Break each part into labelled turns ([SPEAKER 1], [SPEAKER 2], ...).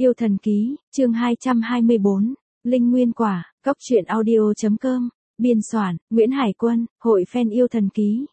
[SPEAKER 1] Yêu thần ký, chương 224, Linh Nguyên quả, Cóc truyện audio.com, biên soạn, Nguyễn Hải Quân, hội fan yêu thần ký.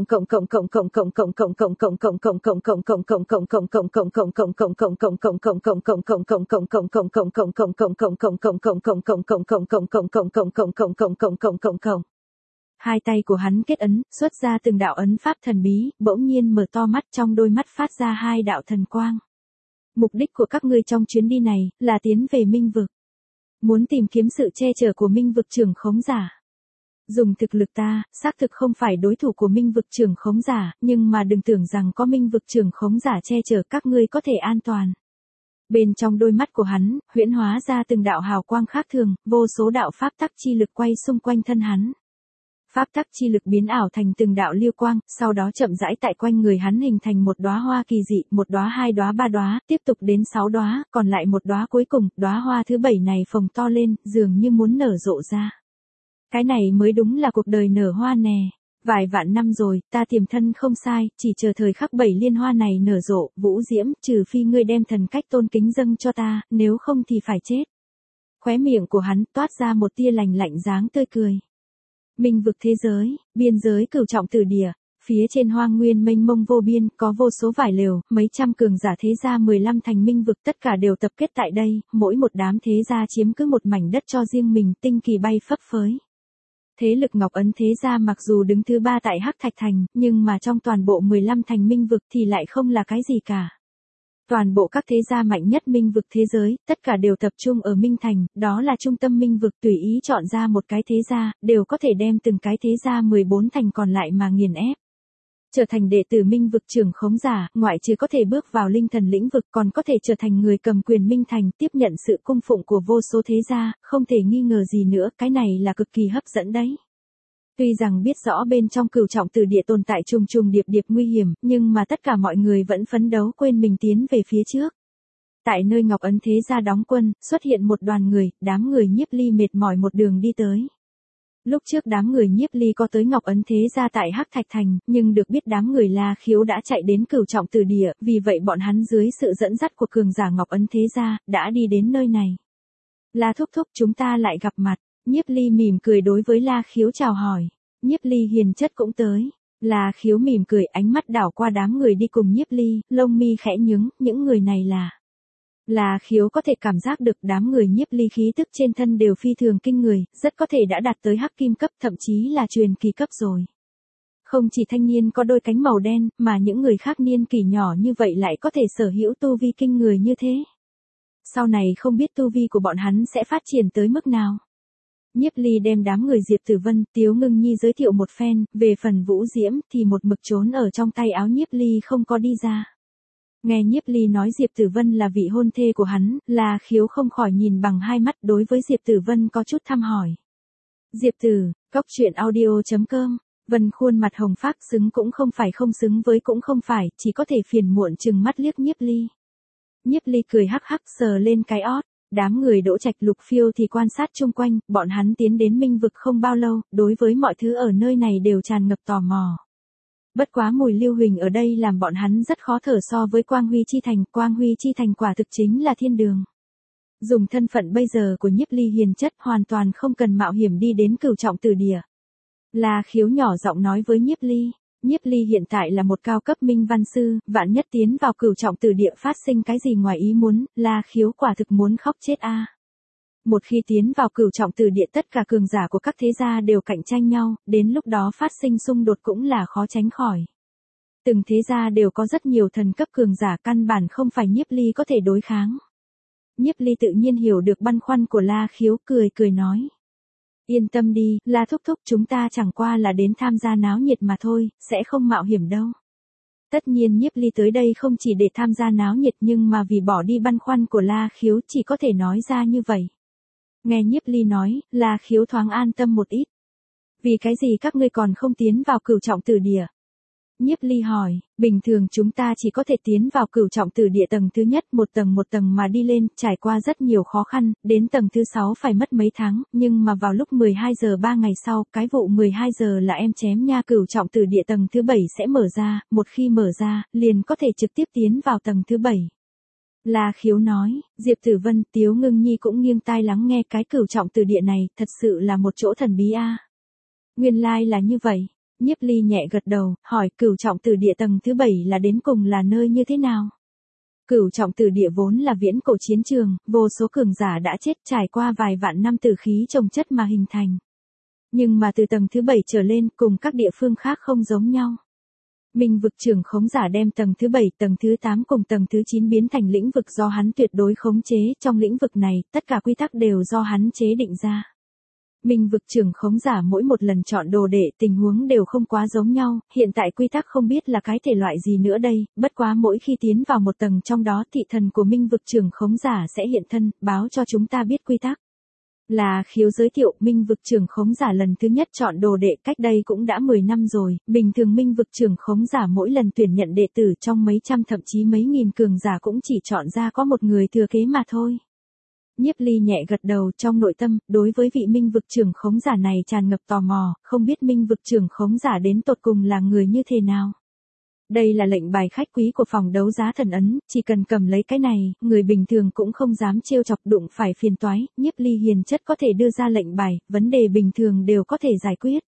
[SPEAKER 1] Hai tay của hắn kết ấn, xuất ra từng đạo ấn pháp thần bí, bỗng nhiên mở to mắt, trong đôi mắt phát ra hai đạo thần quang. Mục đích của các ngươi trong chuyến đi này là tiến về Minh vực. Muốn tìm kiếm sự che chở của Minh vực trưởng khống giả. Dùng thực lực ta, xác thực không phải đối thủ của Minh vực trưởng khống giả, nhưng mà đừng tưởng rằng có Minh vực trưởng khống giả che chở các ngươi có thể an toàn. Bên trong đôi mắt của hắn, huyễn hóa ra từng đạo hào quang khác thường, vô số đạo pháp tắc chi lực quay xung quanh thân hắn. Pháp tắc chi lực biến ảo thành từng đạo lưu quang, sau đó chậm rãi tại quanh người hắn hình thành một đóa hoa kỳ dị, một đóa, hai đóa, ba đóa, tiếp tục đến 6 đóa, còn lại một đóa cuối cùng, đóa hoa thứ 7 này phồng to lên, dường như muốn nở rộ ra. Cái này mới đúng là cuộc đời nở hoa nè. Vài vạn năm rồi, ta tiềm thân không sai, chỉ chờ thời khắc 7 liên hoa này nở rộ, Vũ Diễm, trừ phi ngươi đem thần cách tôn kính dâng cho ta, nếu không thì phải chết. Khóe miệng của hắn toát ra một tia lạnh lạnh dáng tươi cười. Minh vực thế giới, biên giới cửu trọng tử địa, phía trên hoang nguyên mênh mông vô biên, có vô số vải lều, mấy trăm cường giả thế gia 15 thành minh vực tất cả đều tập kết tại đây, mỗi một đám thế gia chiếm cứ một mảnh đất cho riêng mình, tinh kỳ bay phấp phới. Thế lực Ngọc Ấn thế gia mặc dù đứng thứ 3 tại Hắc Thạch Thành, nhưng mà trong toàn bộ 15 thành minh vực thì lại không là cái gì cả. Toàn bộ các thế gia mạnh nhất minh vực thế giới, tất cả đều tập trung ở Minh Thành, đó là trung tâm minh vực, tùy ý chọn ra một cái thế gia, đều có thể đem từng cái thế gia 14 thành còn lại mà nghiền ép. Trở thành đệ tử minh vực trưởng khống giả, ngoại trừ có thể bước vào linh thần lĩnh vực, còn có thể trở thành người cầm quyền Minh Thành, tiếp nhận sự cung phụng của vô số thế gia, không thể nghi ngờ gì nữa, cái này là cực kỳ hấp dẫn đấy. Tuy rằng biết rõ bên trong cửu trọng tử địa tồn tại trùng trùng điệp điệp nguy hiểm, nhưng mà tất cả mọi người vẫn phấn đấu quên mình tiến về phía trước. Tại nơi Ngọc Ấn thế gia đóng quân, xuất hiện một đoàn người, đám người Nhiếp Ly mệt mỏi một đường đi tới. Lúc trước đám người Nhiếp Ly có tới Ngọc Ấn thế gia tại Hắc Thạch Thành, nhưng được biết đám người La Khiếu đã chạy đến cửu trọng tử địa, vì vậy bọn hắn dưới sự dẫn dắt của cường giả Ngọc Ấn thế gia, đã đi đến nơi này. La thúc thúc, chúng ta lại gặp mặt. Nhiếp Ly mỉm cười đối với La Khiếu chào hỏi. Nhiếp Ly hiền chất cũng tới. La Khiếu mỉm cười, ánh mắt đảo qua đám người đi cùng Nhiếp Ly, lông mi khẽ nhướng, những người này là. La Khiếu có thể cảm giác được đám người Nhiếp Ly khí tức trên thân đều phi thường kinh người, rất có thể đã đạt tới hắc kim cấp, thậm chí là truyền kỳ cấp rồi. Không chỉ thanh niên có đôi cánh màu đen, mà những người khác niên kỷ nhỏ như vậy lại có thể sở hữu tu vi kinh người như thế. Sau này không biết tu vi của bọn hắn sẽ phát triển tới mức nào. Nhiếp Ly đem đám người Diệp Tử Vân, Tiếu Ngưng Nhi giới thiệu một phen, về phần Vũ Diễm thì một mực trốn ở trong tay áo Nhiếp Ly không có đi ra. Nghe Nhiếp Ly nói Diệp Tử Vân là vị hôn thê của hắn, La Khiếu không khỏi nhìn bằng hai mắt, đối với Diệp Tử Vân có chút thăm hỏi. Diệp Tử, Cóc truyện audio.com, Vân khuôn mặt hồng phác, xứng cũng không phải, không xứng với cũng không phải, chỉ có thể phiền muộn trừng mắt liếc Nhiếp Ly. Nhiếp Ly cười hắc hắc sờ lên cái ót. Đám người Đỗ Trạch Lục Phiêu thì quan sát chung quanh, bọn hắn tiến đến minh vực không bao lâu, đối với mọi thứ ở nơi này đều tràn ngập tò mò. Bất quá mùi lưu huỳnh ở đây làm bọn hắn rất khó thở so với Quang Huy Chi Thành quả thực chính là thiên đường. Dùng thân phận bây giờ của Nhiếp Ly hiền chất hoàn toàn không cần mạo hiểm đi đến cửu trọng tử địa. La Khiếu nhỏ giọng nói với Nhiếp Ly. Nhiếp Ly hiện tại là một cao cấp minh văn sư, vạn nhất tiến vào cửu trọng tử địa phát sinh cái gì ngoài ý muốn, La Khiếu quả thực muốn khóc chết a. Một khi tiến vào cửu trọng tử địa tất cả cường giả của các thế gia đều cạnh tranh nhau, đến lúc đó phát sinh xung đột cũng là khó tránh khỏi. Từng thế gia đều có rất nhiều thần cấp cường giả, căn bản không phải Nhiếp Ly có thể đối kháng. Nhiếp Ly tự nhiên hiểu được băn khoăn của La Khiếu, cười nói. Yên tâm đi, La thúc thúc, chúng ta chẳng qua là đến tham gia náo nhiệt mà thôi, sẽ không mạo hiểm đâu. Tất nhiên Nhiếp Ly tới đây không chỉ để tham gia náo nhiệt, nhưng mà vì bỏ đi băn khoăn của La Khiếu chỉ có thể nói ra như vậy. Nghe Nhiếp Ly nói, La Khiếu thoáng an tâm một ít. Vì cái gì các ngươi còn không tiến vào cửu trọng tử địa? Nhiếp Ly hỏi, bình thường chúng ta chỉ có thể tiến vào cửu trọng tử địa tầng thứ nhất, một tầng mà đi lên, trải qua rất nhiều khó khăn, đến tầng thứ 6 phải mất mấy tháng, nhưng mà vào lúc 12 giờ 3 ngày sau, cái vụ 12 giờ là em chém nha, cửu trọng tử địa tầng thứ 7 sẽ mở ra, một khi mở ra, liền có thể trực tiếp tiến vào tầng thứ 7. La Khiếu nói, Diệp Tử Vân, Tiếu Ngưng Nhi cũng nghiêng tai lắng nghe cái cửu trọng tử địa này, thật sự là một chỗ thần bí a. Nguyên lai là như vậy. Nhiếp Ly nhẹ gật đầu, hỏi cửu trọng tử địa tầng thứ 7 là đến cùng là nơi như thế nào? Cửu trọng tử địa vốn là viễn cổ chiến trường, vô số cường giả đã chết trải qua vài vạn năm tử khí chồng chất mà hình thành. Nhưng mà từ tầng thứ 7 trở lên cùng các địa phương khác không giống nhau. Minh vực trưởng khống giả đem tầng thứ 7, tầng thứ 8 cùng tầng thứ 9 biến thành lĩnh vực do hắn tuyệt đối khống chế, trong lĩnh vực này, tất cả quy tắc đều do hắn chế định ra. Minh vực trưởng khống giả mỗi một lần chọn đồ đệ tình huống đều không quá giống nhau, hiện tại quy tắc không biết là cái thể loại gì nữa đây, bất quá mỗi khi tiến vào một tầng trong đó thị thần của Minh vực trưởng khống giả sẽ hiện thân, báo cho chúng ta biết quy tắc. La Khiếu giới thiệu, Minh vực trưởng khống giả lần thứ nhất chọn đồ đệ cách đây cũng đã 10 năm rồi, bình thường Minh vực trưởng khống giả mỗi lần tuyển nhận đệ tử trong mấy trăm thậm chí mấy nghìn cường giả cũng chỉ chọn ra có một người thừa kế mà thôi. Nhiếp Ly nhẹ gật đầu, trong nội tâm, đối với vị Minh vực trưởng khống giả này tràn ngập tò mò, không biết Minh vực trưởng khống giả đến tột cùng là người như thế nào. Đây là lệnh bài khách quý của phòng đấu giá thần ấn, chỉ cần cầm lấy cái này, người bình thường cũng không dám trêu chọc đụng phải phiền toái, Nhiếp Ly hiền chất có thể đưa ra lệnh bài, vấn đề bình thường đều có thể giải quyết.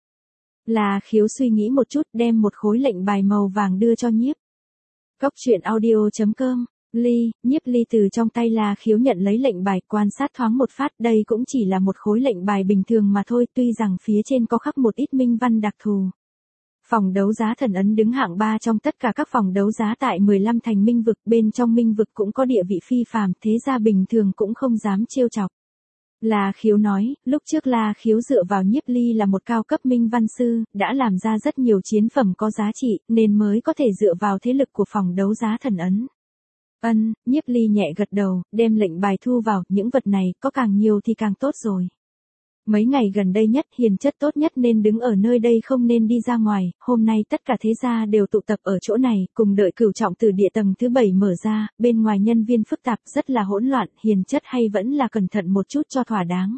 [SPEAKER 1] La Khiếu suy nghĩ một chút, đem một khối lệnh bài màu vàng đưa cho Nhiếp. Góc truyện audio.com. Nhiếp Ly từ trong tay La Khiếu nhận lấy lệnh bài, quan sát thoáng một phát, đây cũng chỉ là một khối lệnh bài bình thường mà thôi, tuy rằng phía trên có khắc một ít minh văn đặc thù. Phòng đấu giá thần ấn đứng hạng 3 trong tất cả các phòng đấu giá tại 15 thành minh vực, bên trong minh vực cũng có địa vị phi phàm, thế gia bình thường cũng không dám trêu chọc. La Khiếu nói, lúc trước La Khiếu dựa vào Nhiếp Ly là một cao cấp minh văn sư, đã làm ra rất nhiều chiến phẩm có giá trị, nên mới có thể dựa vào thế lực của phòng đấu giá thần ấn. Nhiếp Ly nhẹ gật đầu, đem lệnh bài thu vào, những vật này, có càng nhiều thì càng tốt rồi. Mấy ngày gần đây nhất, hiền chất tốt nhất nên đứng ở nơi đây không nên đi ra ngoài, hôm nay tất cả thế gia đều tụ tập ở chỗ này, cùng đợi cửu trọng tử địa tầng thứ 7 mở ra, bên ngoài nhân viên phức tạp, rất là hỗn loạn, hiền chất hay vẫn là cẩn thận một chút cho thỏa đáng.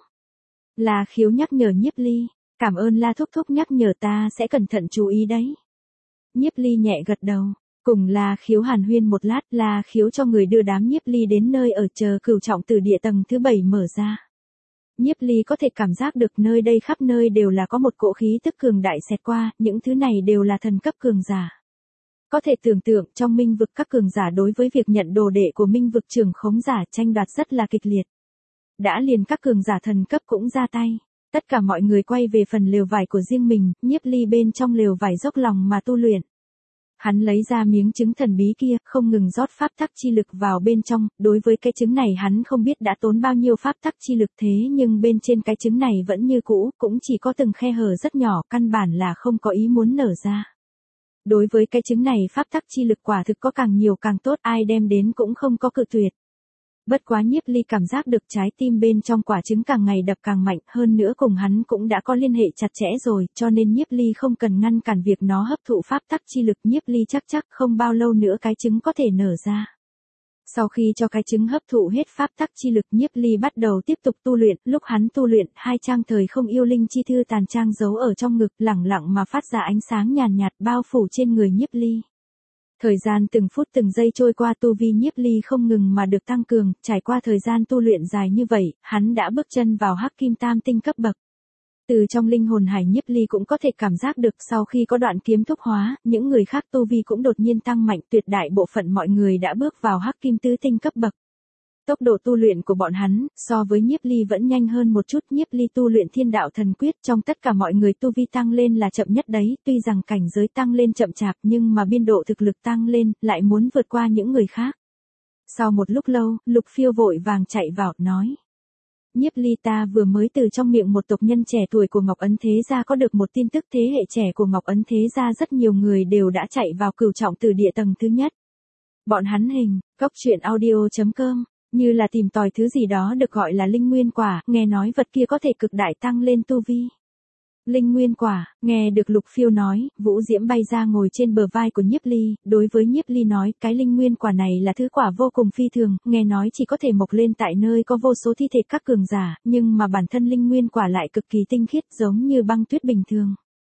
[SPEAKER 1] La Khiếu nhắc nhở Nhiếp Ly, cảm ơn La thúc thúc nhắc nhở, ta sẽ cẩn thận chú ý đấy. Nhiếp Ly nhẹ gật đầu. Cùng La Khiếu hàn huyên một lát, La Khiếu cho người đưa đám Nhiếp Ly đến nơi ở chờ cửu trọng tử địa tầng thứ 7 mở ra. Nhiếp Ly có thể cảm giác được nơi đây khắp nơi đều là có một cỗ khí tức cường đại xẹt qua, những thứ này đều là thần cấp cường giả. Có thể tưởng tượng trong minh vực các cường giả đối với việc nhận đồ đệ của minh vực trưởng khống giả tranh đoạt rất là kịch liệt. Đã liền các cường giả thần cấp cũng ra tay. Tất cả mọi người quay về phần lều vải của riêng mình, Nhiếp Ly bên trong lều vải dốc lòng mà tu luyện. Hắn lấy ra miếng trứng thần bí kia, không ngừng rót pháp tắc chi lực vào bên trong, đối với cái trứng này hắn không biết đã tốn bao nhiêu pháp tắc chi lực thế nhưng bên trên cái trứng này vẫn như cũ, cũng chỉ có từng khe hở rất nhỏ, căn bản là không có ý muốn nở ra. Đối với cái trứng này pháp tắc chi lực quả thực có càng nhiều càng tốt, ai đem đến cũng không có cự tuyệt. Bất quá Nhiếp Ly cảm giác được trái tim bên trong quả trứng càng ngày đập càng mạnh, hơn nữa cùng hắn cũng đã có liên hệ chặt chẽ rồi, cho nên Nhiếp Ly không cần ngăn cản việc nó hấp thụ pháp tắc chi lực, Nhiếp Ly chắc không bao lâu nữa cái trứng có thể nở ra. Sau khi cho cái trứng hấp thụ hết pháp tắc chi lực, Nhiếp Ly bắt đầu tiếp tục tu luyện, lúc hắn tu luyện, hai trang thời không yêu linh chi thư tàn trang giấu ở trong ngực, lẳng lặng mà phát ra ánh sáng nhàn nhạt bao phủ trên người Nhiếp Ly. Thời gian từng phút từng giây trôi qua, tu vi Nhiếp Ly không ngừng mà được tăng cường, trải qua thời gian tu luyện dài như vậy, hắn đã bước chân vào Hắc Kim Tam tinh cấp bậc. Từ trong linh hồn hải Nhiếp Ly cũng có thể cảm giác được sau khi có đoạn kiếm thúc hóa, những người khác tu vi cũng đột nhiên tăng mạnh, tuyệt đại bộ phận mọi người đã bước vào Hắc Kim Tứ tinh cấp bậc. Tốc độ tu luyện của bọn hắn, so với Nhiếp Ly vẫn nhanh hơn một chút, Nhiếp Ly tu luyện Thiên Đạo Thần Quyết trong tất cả mọi người tu vi tăng lên là chậm nhất đấy, tuy rằng cảnh giới tăng lên chậm chạp nhưng mà biên độ thực lực tăng lên, lại muốn vượt qua những người khác. Sau một lúc lâu, Lục Phiêu vội vàng chạy vào, nói. Nhiếp Ly, ta vừa mới từ trong miệng một tộc nhân trẻ tuổi của Ngọc Ấn Thế Gia có được một tin tức, thế hệ trẻ của Ngọc Ấn Thế Gia rất nhiều người đều đã chạy vào cửu trọng tử địa tầng thứ nhất. Bọn hắn hình, góc truyện audio.com. Như là tìm tòi thứ gì đó được gọi là linh nguyên quả, nghe nói vật kia có thể cực đại tăng lên tu vi. Linh nguyên quả, nghe được Lục Phiêu nói, Vũ Diễm bay ra ngồi trên bờ vai của Nhiếp Ly, đối với Nhiếp Ly nói, cái linh nguyên quả này là thứ quả vô cùng phi thường, nghe nói chỉ có thể mọc lên tại nơi có vô số thi thể các cường giả, nhưng mà bản thân linh nguyên quả lại cực kỳ tinh khiết giống như băng tuyết bình thường.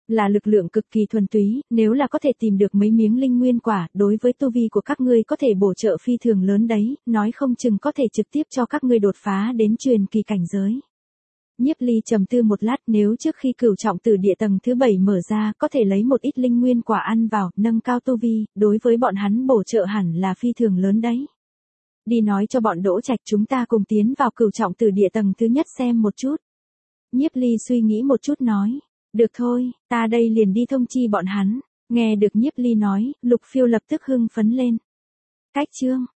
[SPEAKER 1] là lực lượng cực kỳ thuần túy, nếu là có thể tìm được mấy miếng linh nguyên quả, đối với tu vi của các ngươi có thể bổ trợ phi thường lớn đấy, nói không chừng có thể trực tiếp cho các ngươi đột phá đến truyền kỳ cảnh giới. Nhiếp Ly trầm tư một lát, nếu trước khi cửu trọng tử địa tầng thứ 7 mở ra, có thể lấy một ít linh nguyên quả ăn vào, nâng cao tu vi, đối với bọn hắn bổ trợ hẳn là phi thường lớn đấy. Đi nói cho bọn Đỗ Trạch chúng ta cùng tiến vào cửu trọng tử địa tầng thứ nhất xem một chút. Nhiếp Ly suy nghĩ một chút nói, được thôi, ta đây liền đi thông chi bọn hắn. Nghe được Nhiếp Ly nói, Lục Phiêu lập tức hưng phấn lên. Cách chương